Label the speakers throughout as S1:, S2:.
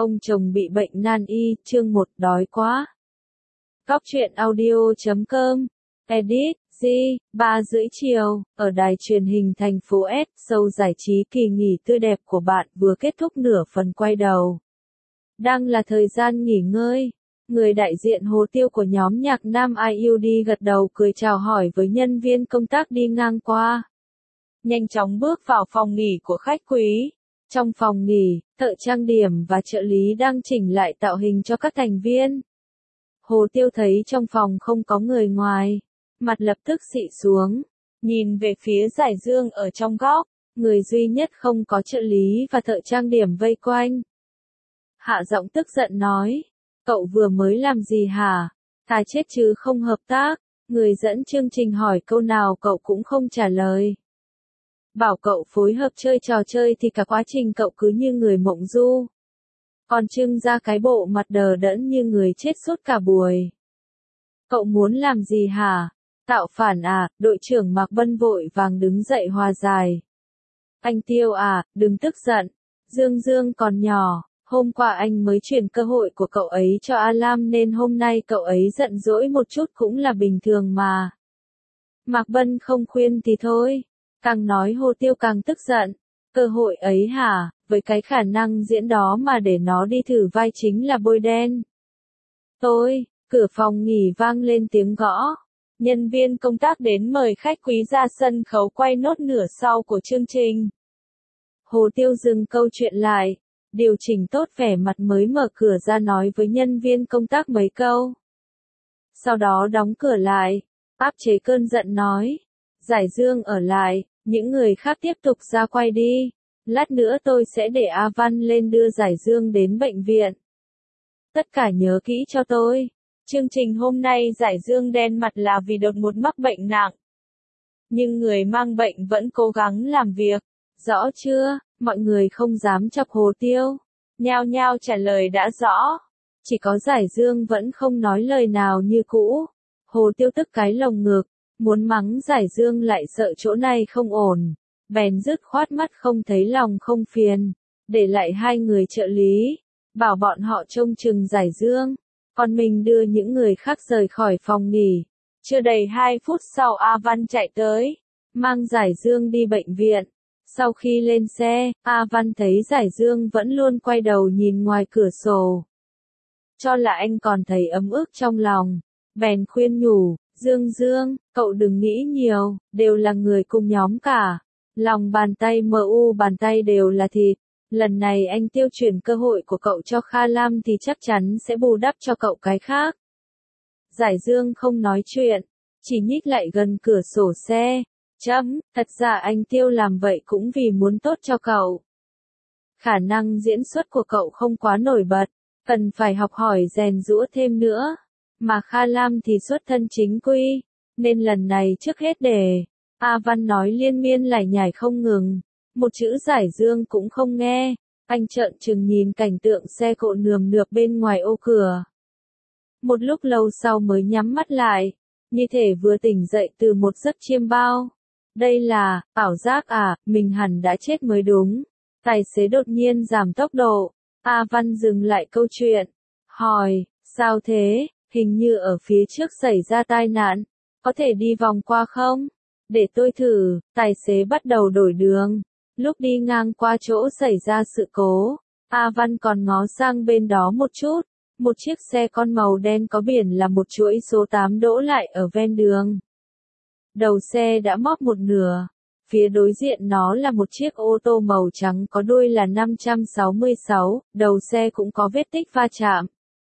S1: Ông chồng bị bệnh nan y, chương 1 đói quá. Góc truyện audio.com, edit, G, 3:30 chiều, ở đài truyền hình thành phố S, show giải trí kỳ nghỉ tươi đẹp của bạn vừa kết thúc nửa phần quay đầu. Đang là thời gian nghỉ ngơi, người đại diện Hồ Tiêu của nhóm nhạc nam IUD gật đầu cười chào hỏi với nhân viên công tác đi ngang qua. Nhanh chóng bước vào phòng nghỉ của khách quý. Trong phòng nghỉ, thợ trang điểm và trợ lý đang chỉnh lại tạo hình cho các thành viên. Hồ Tiêu thấy trong phòng không có người ngoài, mặt lập tức xị xuống, nhìn về phía Giải Dương ở trong góc, người duy nhất không có trợ lý và thợ trang điểm vây quanh. Hạ giọng tức giận nói, cậu vừa mới làm gì hả? Thà chết chứ không hợp tác. Người dẫn chương trình hỏi câu nào cậu cũng không trả lời. Bảo cậu phối hợp chơi trò chơi thì cả quá trình cậu cứ như người mộng du. Còn trưng ra cái bộ mặt đờ đẫn như người chết suốt cả buổi. Cậu muốn làm gì hả? Tạo phản à? Đội trưởng Mạc Bân vội vàng đứng dậy hòa giải. Anh Tiêu à, đừng tức giận. Dương Dương còn nhỏ, hôm qua anh mới chuyển cơ hội của cậu ấy cho A Lam nên hôm nay cậu ấy giận dỗi một chút cũng là bình thường mà. Mạc Bân không khuyên thì thôi. Càng nói Hồ Tiêu càng tức giận. Cơ hội ấy hả, với cái khả năng diễn đó mà để nó đi thử vai chính là bôi đen. Cửa phòng nghỉ vang lên tiếng gõ. Nhân viên công tác đến mời khách quý ra sân khấu quay nốt nửa sau của chương trình. Hồ Tiêu dừng câu chuyện lại, điều chỉnh tốt vẻ mặt mới mở cửa ra nói với nhân viên công tác mấy câu. Sau đó đóng cửa lại, áp chế cơn giận nói, Giải Dương ở lại. Những người khác tiếp tục ra quay đi. Lát nữa tôi sẽ để A Văn lên đưa Giải Dương đến bệnh viện. Tất cả nhớ kỹ cho tôi. Chương trình hôm nay Giải Dương đen mặt là vì đột ngột mắc bệnh nặng. Nhưng người mang bệnh vẫn cố gắng làm việc. Rõ chưa? Mọi người không dám chọc Hồ Tiêu. Nhao nhao trả lời đã rõ. Chỉ có Giải Dương vẫn không nói lời nào như cũ. Hồ Tiêu tức cái lồng ngực. Muốn mắng Giải Dương lại sợ chỗ này không ổn, bèn dứt khoát mắt không thấy lòng không phiền, để lại hai người trợ lý, bảo bọn họ trông chừng Giải Dương, còn mình đưa những người khác rời khỏi phòng nghỉ. Chưa đầy 2 phút sau A Văn chạy tới, mang Giải Dương đi bệnh viện. Sau khi lên xe, A Văn thấy Giải Dương vẫn luôn quay đầu nhìn ngoài cửa sổ. Cho là anh còn thấy ấm ức trong lòng, bèn khuyên nhủ. Dương, cậu đừng nghĩ nhiều, đều là người cùng nhóm cả. Lòng bàn tay MU bàn tay đều là thịt. Lần này anh Tiêu chuyển cơ hội của cậu cho Kha Lam thì chắc chắn sẽ bù đắp cho cậu cái khác. Giải Dương không nói chuyện, chỉ nhích lại gần cửa sổ xe. Thật ra anh Tiêu làm vậy cũng vì muốn tốt cho cậu. Khả năng diễn xuất của cậu không quá nổi bật, cần phải học hỏi rèn giũa thêm nữa. Mà Kha Lam thì xuất thân chính quy, nên lần này trước hết để A Văn nói liên miên lải nhải không ngừng, một chữ Giải Dương cũng không nghe. Anh trợn trừng nhìn cảnh tượng xe cộ nườm nượp bên ngoài ô cửa. Một lúc lâu sau mới nhắm mắt lại, như thể vừa tỉnh dậy từ một giấc chiêm bao. Đây là ảo giác à, mình hẳn đã chết mới đúng. Tài xế đột nhiên giảm tốc độ. A Văn dừng lại câu chuyện, hỏi, sao thế? Hình như ở phía trước xảy ra tai nạn, có thể đi vòng qua không? Để tôi thử. Tài xế bắt đầu đổi đường. Lúc đi ngang qua chỗ xảy ra sự cố, A Văn còn ngó sang bên đó một chút. Một chiếc xe con màu đen có biển là một chuỗi số 8 đỗ lại ở ven đường. Đầu xe đã móp một nửa. Phía đối diện nó là một chiếc ô tô màu trắng có đuôi là 566, đầu xe cũng có vết tích va chạm.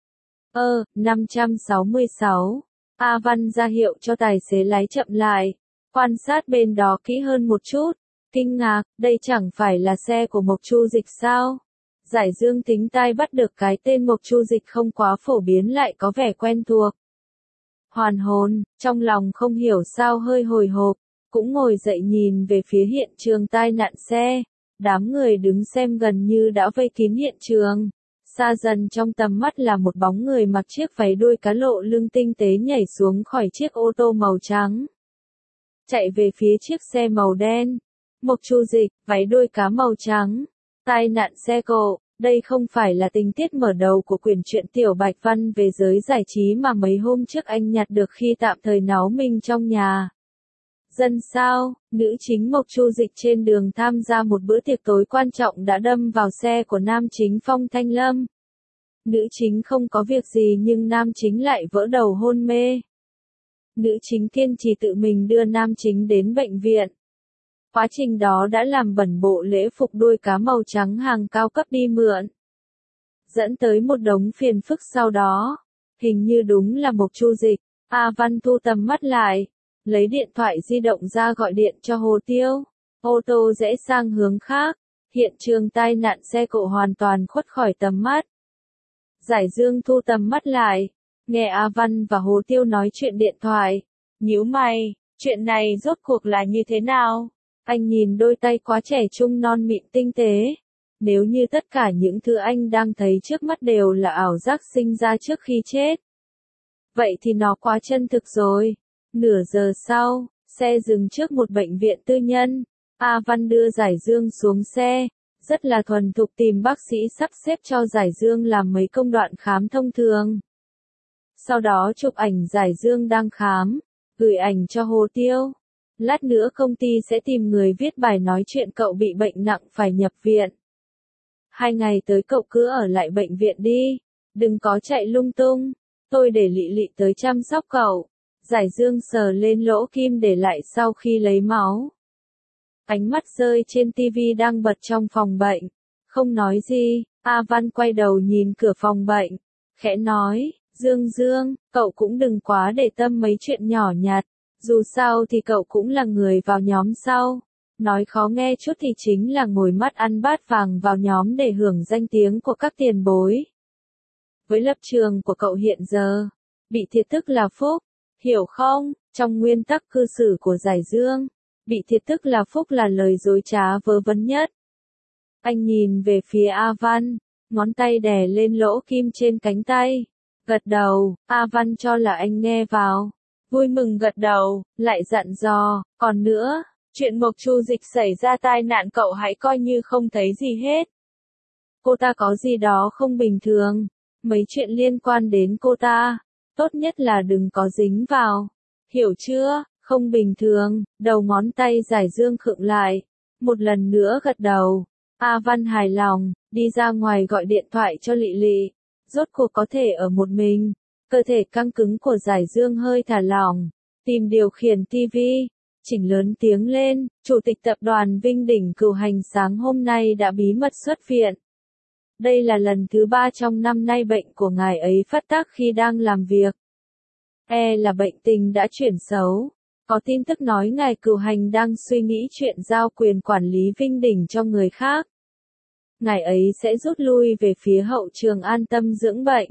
S1: 566. A Văn ra hiệu cho tài xế lái chậm lại, quan sát bên đó kỹ hơn một chút, kinh ngạc, đây chẳng phải là xe của Mộc Chu Dịch sao? Giải Dương thính tai bắt được cái tên Mộc Chu Dịch không quá phổ biến lại có vẻ quen thuộc. Hoàn hồn, trong lòng không hiểu sao hơi hồi hộp, cũng ngồi dậy nhìn về phía hiện trường tai nạn xe. Đám người đứng xem gần như đã vây kín hiện trường. Xa dần trong tầm mắt là một bóng người mặc chiếc váy đuôi cá lộ lưng tinh tế nhảy xuống khỏi chiếc ô tô màu trắng. Chạy về phía chiếc xe màu đen. Mộc Chu Dịch, váy đuôi cá màu trắng. Tai nạn xe cộ, Đây không phải là tình tiết mở đầu của quyển truyện Tiểu Bạch Văn về giới giải trí mà mấy hôm trước anh nhặt được khi tạm thời náu mình trong nhà. Dân sao, nữ chính Mộc Chu Dịch trên đường tham gia một bữa tiệc tối quan trọng đã đâm vào xe của nam chính Phong Thanh Lâm. Nữ chính không có việc gì nhưng nam chính lại vỡ đầu hôn mê. Nữ chính kiên trì tự mình đưa nam chính đến bệnh viện. Quá trình đó đã làm bẩn bộ lễ phục đuôi cá màu trắng hàng cao cấp đi mượn, dẫn tới một đống phiền phức sau đó. Hình như đúng là Mộc Chu Dịch. A Văn thu tầm mắt lại, lấy điện thoại di động ra gọi điện cho Hồ Tiêu. Ô tô rẽ sang hướng khác, hiện trường tai nạn xe cộ hoàn toàn khuất khỏi tầm mắt. Giải Dương thu tầm mắt lại, nghe A Văn và Hồ Tiêu nói chuyện điện thoại, nhíu mày, chuyện này rốt cuộc là như thế nào? Anh nhìn đôi tay quá trẻ trung non mịn tinh tế. Nếu như tất cả những thứ anh đang thấy trước mắt đều là ảo giác sinh ra trước khi chết, vậy thì nó quá chân thực rồi. Nửa giờ sau, xe dừng trước một bệnh viện tư nhân. A Văn đưa Giải Dương xuống xe, rất là thuần thục tìm bác sĩ sắp xếp cho Giải Dương làm mấy công đoạn khám thông thường. Sau đó chụp ảnh Giải Dương đang khám, gửi ảnh cho Hồ Tiêu. Lát nữa công ty sẽ tìm người viết bài nói chuyện cậu bị bệnh nặng phải nhập viện. 2 ngày tới cậu cứ ở lại bệnh viện đi, đừng có chạy lung tung, tôi để Lị Lị tới chăm sóc cậu. Giải Dương sờ lên lỗ kim để lại sau khi lấy máu. Ánh mắt rơi trên tivi đang bật trong phòng bệnh. Không nói gì, A Văn quay đầu nhìn cửa phòng bệnh, khẽ nói, Dương Dương, cậu cũng đừng quá để tâm mấy chuyện nhỏ nhặt. Dù sao thì cậu cũng là người vào nhóm sau. Nói khó nghe chút thì chính là ngồi mắt ăn bát vàng vào nhóm để hưởng danh tiếng của các tiền bối. Với lập trường của cậu hiện giờ, bị thiệt tức là phúc, hiểu không? Trong nguyên tắc cư xử của Giải Dương, bị thiệt tức là phúc là lời dối trá vớ vẩn nhất. Anh nhìn về phía A Văn, ngón tay đè lên lỗ kim trên cánh tay. Gật đầu, A Văn cho là anh nghe vào. Vui mừng gật đầu, lại dặn dò, còn nữa, chuyện Mộc Chu Dịch xảy ra tai nạn cậu hãy coi như không thấy gì hết. Cô ta có gì đó không bình thường, mấy chuyện liên quan đến cô ta, tốt nhất là đừng có dính vào. Hiểu chưa? Không bình thường, đầu ngón tay Giải Dương khựng lại, một lần nữa gật đầu. A Văn hài lòng, đi ra ngoài gọi điện thoại cho Lị Lị, rốt cuộc có thể ở một mình. Cơ thể căng cứng của Giải Dương hơi thả lỏng, tìm điều khiển TV, chỉnh lớn tiếng lên, Chủ tịch tập đoàn Vinh Đỉnh Cửu Hành sáng hôm nay đã bí mật xuất viện. Đây là lần thứ 3 trong năm nay bệnh của ngài ấy phát tác khi đang làm việc. Là bệnh tình đã chuyển xấu. Có tin tức nói ngài Cửu Hành đang suy nghĩ chuyện giao quyền quản lý Vinh Đỉnh cho người khác. Ngài ấy sẽ rút lui về phía hậu trường an tâm dưỡng bệnh.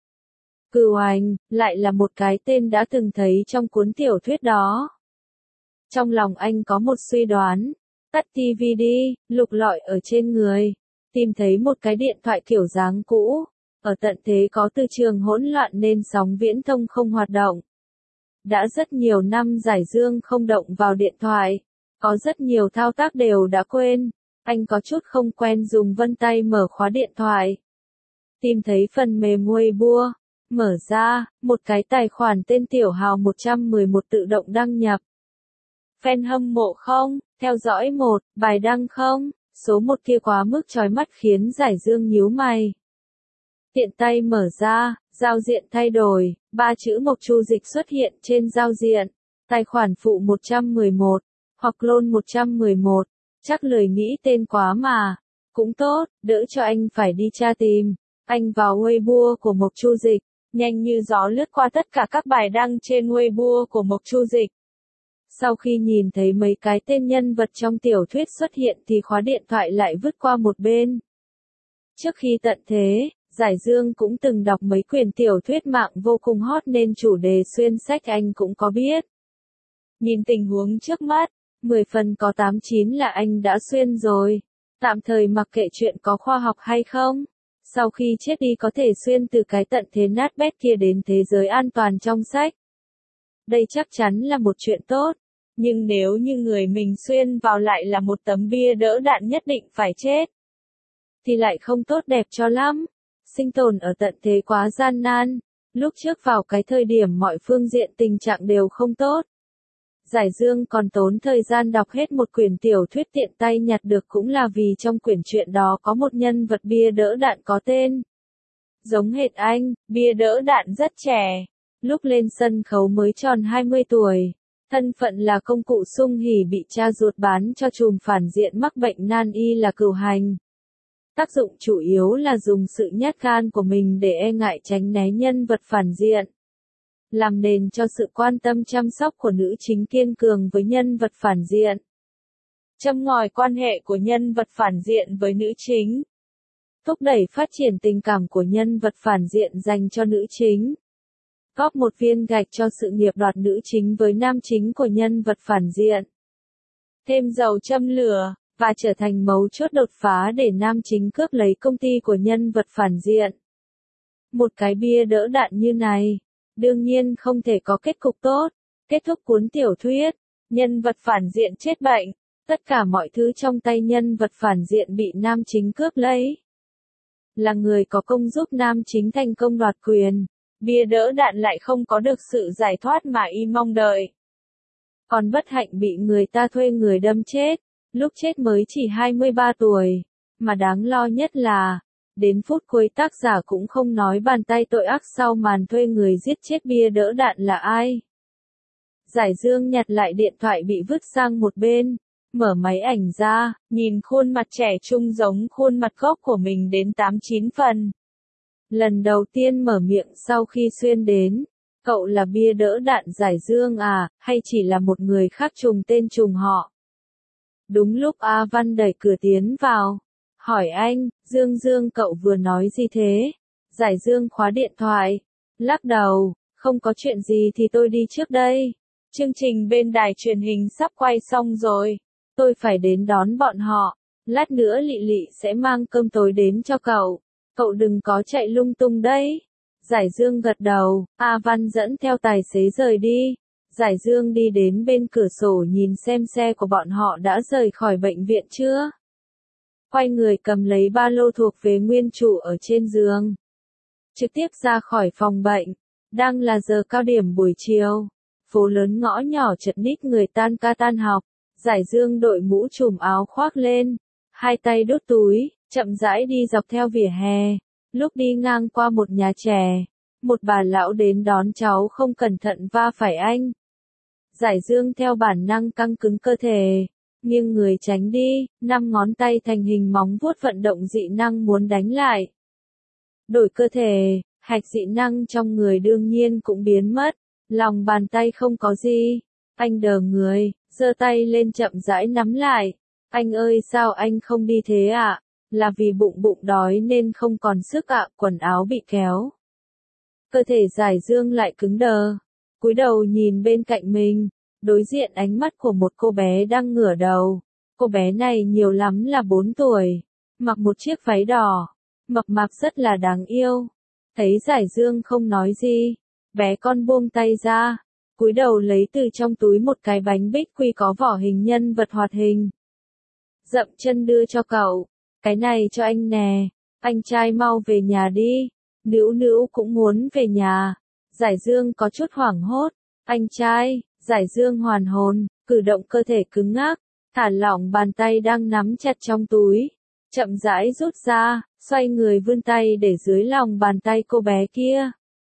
S1: Cửu Hành, lại là một cái tên đã từng thấy trong cuốn tiểu thuyết đó. Trong lòng anh có một suy đoán, tắt TV đi, lục lọi ở trên người, tìm thấy một cái điện thoại kiểu dáng cũ, ở tận thế có từ trường hỗn loạn nên sóng viễn thông không hoạt động. Đã rất nhiều năm Giải Dương không động vào điện thoại, có rất nhiều thao tác đều đã quên, anh có chút không quen dùng vân tay mở khóa điện thoại. Tìm thấy phần mềm Weibo. Mở ra, một cái tài khoản tên Tiểu Hào 111 tự động đăng nhập. Fan hâm mộ không? Theo dõi một, bài đăng không? Số 1 kia quá mức chói mắt khiến Giải Dương nhíu mày. Tiện tay mở ra, giao diện thay đổi, 3 chữ Mộc Chu Dịch xuất hiện trên giao diện. Tài khoản phụ 111, hoặc clone 111, chắc lời nghĩ tên quá mà. Cũng tốt, đỡ cho anh phải đi tra tìm. Anh vào Weibo của Mộc Chu Dịch. Nhanh như gió lướt qua tất cả các bài đăng trên Weibo của Mộc Chu Dịch. Sau khi nhìn thấy mấy cái tên nhân vật trong tiểu thuyết xuất hiện thì khóa điện thoại lại vứt qua một bên. Trước khi tận thế, Giải Dương cũng từng đọc mấy quyển tiểu thuyết mạng vô cùng hot nên chủ đề xuyên sách anh cũng có biết. Nhìn tình huống trước mắt, 10 phần có 8-9 là anh đã xuyên rồi. Tạm thời mặc kệ chuyện có khoa học hay không. Sau khi chết đi có thể xuyên từ cái tận thế nát bét kia đến thế giới an toàn trong sách. Đây chắc chắn là một chuyện tốt. Nhưng nếu như người mình xuyên vào lại là một tấm bia đỡ đạn nhất định phải chết. thì lại không tốt đẹp cho lắm. Sinh tồn ở tận thế quá gian nan. Lúc trước vào cái thời điểm mọi phương diện tình trạng đều không tốt. Giải Dương còn tốn thời gian đọc hết một quyển tiểu thuyết tiện tay nhặt được cũng là vì trong quyển truyện đó có một nhân vật bia đỡ đạn có tên. Giống hệt anh, bia đỡ đạn rất trẻ. Lúc lên sân khấu mới tròn 20 tuổi. Thân phận là công cụ sung hỉ bị cha ruột bán cho trùm phản diện mắc bệnh nan y là cừu hành. Tác dụng chủ yếu là dùng sự nhát gan của mình để e ngại tránh né nhân vật phản diện. Làm nền cho sự quan tâm chăm sóc của nữ chính kiên cường với nhân vật phản diện. Châm ngòi quan hệ của nhân vật phản diện với nữ chính. Thúc đẩy phát triển tình cảm của nhân vật phản diện dành cho nữ chính. Góp một viên gạch cho sự nghiệp đoạt nữ chính với nam chính của nhân vật phản diện. Thêm dầu châm lửa, và trở thành mấu chốt đột phá để nam chính cướp lấy công ty của nhân vật phản diện. Một cái bia đỡ đạn như này, đương nhiên không thể có kết cục tốt. Kết thúc cuốn tiểu thuyết, nhân vật phản diện chết bệnh, tất cả mọi thứ trong tay nhân vật phản diện bị nam chính cướp lấy. Là người có công giúp nam chính thành công đoạt quyền, bia đỡ đạn lại không có được sự giải thoát mà y mong đợi. Còn bất hạnh bị người ta thuê người đâm chết, lúc chết mới chỉ 23 tuổi, mà đáng lo nhất là, đến phút cuối tác giả cũng không nói bàn tay tội ác sau màn thuê người giết chết bia đỡ đạn là ai. Giải Dương nhặt lại điện thoại bị vứt sang một bên, mở máy ảnh ra, nhìn khuôn mặt trẻ trung giống khuôn mặt gốc của mình đến 8-9 phần. Lần đầu tiên mở miệng sau khi xuyên đến, cậu là bia đỡ đạn Giải Dương à, hay chỉ là một người khác trùng tên trùng họ? Đúng lúc A Văn đẩy cửa tiến vào, hỏi anh, Dương cậu vừa nói gì thế? Giải Dương khóa điện thoại, lắc đầu, không có chuyện gì thì tôi đi trước đây. Chương trình bên đài truyền hình sắp quay xong rồi, tôi phải đến đón bọn họ, lát nữa Lị Lị sẽ mang cơm tối đến cho cậu. Cậu đừng có chạy lung tung đấy. Giải Dương gật đầu, A Văn dẫn theo tài xế rời đi. Giải Dương đi đến bên cửa sổ nhìn xem xe của bọn họ đã rời khỏi bệnh viện chưa. Quay người cầm lấy ba lô thuộc về nguyên chủ ở trên giường. Trực tiếp ra khỏi phòng bệnh. Đang là giờ cao điểm buổi chiều. Phố lớn ngõ nhỏ chật ních người tan ca tan học. Giải Dương đội mũ trùm áo khoác lên. Hai tay đút túi, chậm rãi đi dọc theo vỉa hè. Lúc đi ngang qua một nhà trẻ, một bà lão đến đón cháu không cẩn thận va phải anh. Giải Dương theo bản năng căng cứng cơ thể, nghiêng người tránh đi, 5 ngón tay thành hình móng vuốt vận động dị năng muốn đánh lại. Đổi cơ thể, hạch dị năng trong người đương nhiên cũng biến mất, lòng bàn tay không có gì. Anh đờ người, giơ tay lên chậm rãi nắm lại. Anh ơi sao anh không đi thế ạ? Là vì bụng đói nên không còn sức ạ, quần áo bị kéo. Cơ thể Giải Dương lại cứng đờ, cúi đầu nhìn bên cạnh mình, đối diện ánh mắt của một cô bé đang ngửa đầu. Cô bé này nhiều lắm là 4 tuổi, mặc một chiếc váy đỏ, mập mạp rất là đáng yêu. Thấy Giải Dương không nói gì, bé con buông tay ra, cúi đầu lấy từ trong túi một cái bánh bích quy có vỏ hình nhân vật hoạt hình. Dậm chân đưa cho cậu. Cái này cho anh nè, anh trai mau về nhà đi, Nữu cũng muốn về nhà. Giải Dương có chút hoảng hốt, anh trai. Giải Dương hoàn hồn, cử động cơ thể cứng ngắc, thả lỏng bàn tay đang nắm chặt trong túi, chậm rãi rút ra, xoay người vươn tay để dưới lòng bàn tay cô bé kia.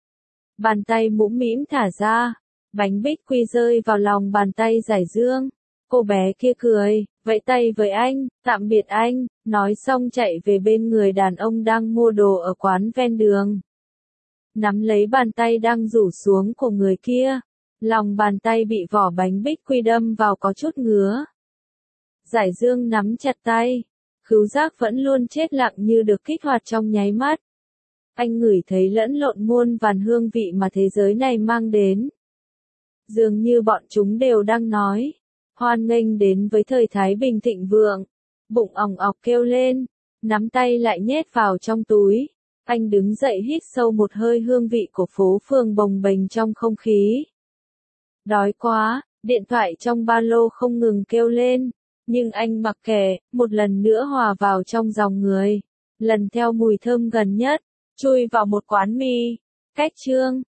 S1: Bàn tay mũm mĩm thả ra, bánh bích quy rơi vào lòng bàn tay Giải Dương. Cô bé kia cười, vẫy tay với anh, tạm biệt anh, nói xong chạy về bên người đàn ông đang mua đồ ở quán ven đường. Nắm lấy bàn tay đang rủ xuống của người kia, lòng bàn tay bị vỏ bánh bích quy đâm vào có chút ngứa. Giải Dương nắm chặt tay, khứu giác vẫn luôn chết lặng như được kích hoạt trong nháy mắt. Anh ngửi thấy lẫn lộn muôn vàn hương vị mà thế giới này mang đến. Dường như bọn chúng đều đang nói. Hoan nghênh đến với thời thái bình thịnh vượng. Bụng òng ọc kêu lên, nắm tay lại nhét vào trong túi. Anh đứng dậy hít sâu một hơi hương vị của phố phường bồng bềnh trong không khí. Đói quá, điện thoại trong ba lô không ngừng kêu lên. Nhưng anh mặc kệ, một lần nữa hòa vào trong dòng người. lần theo mùi thơm gần nhất, chui vào một quán mì. Cách chương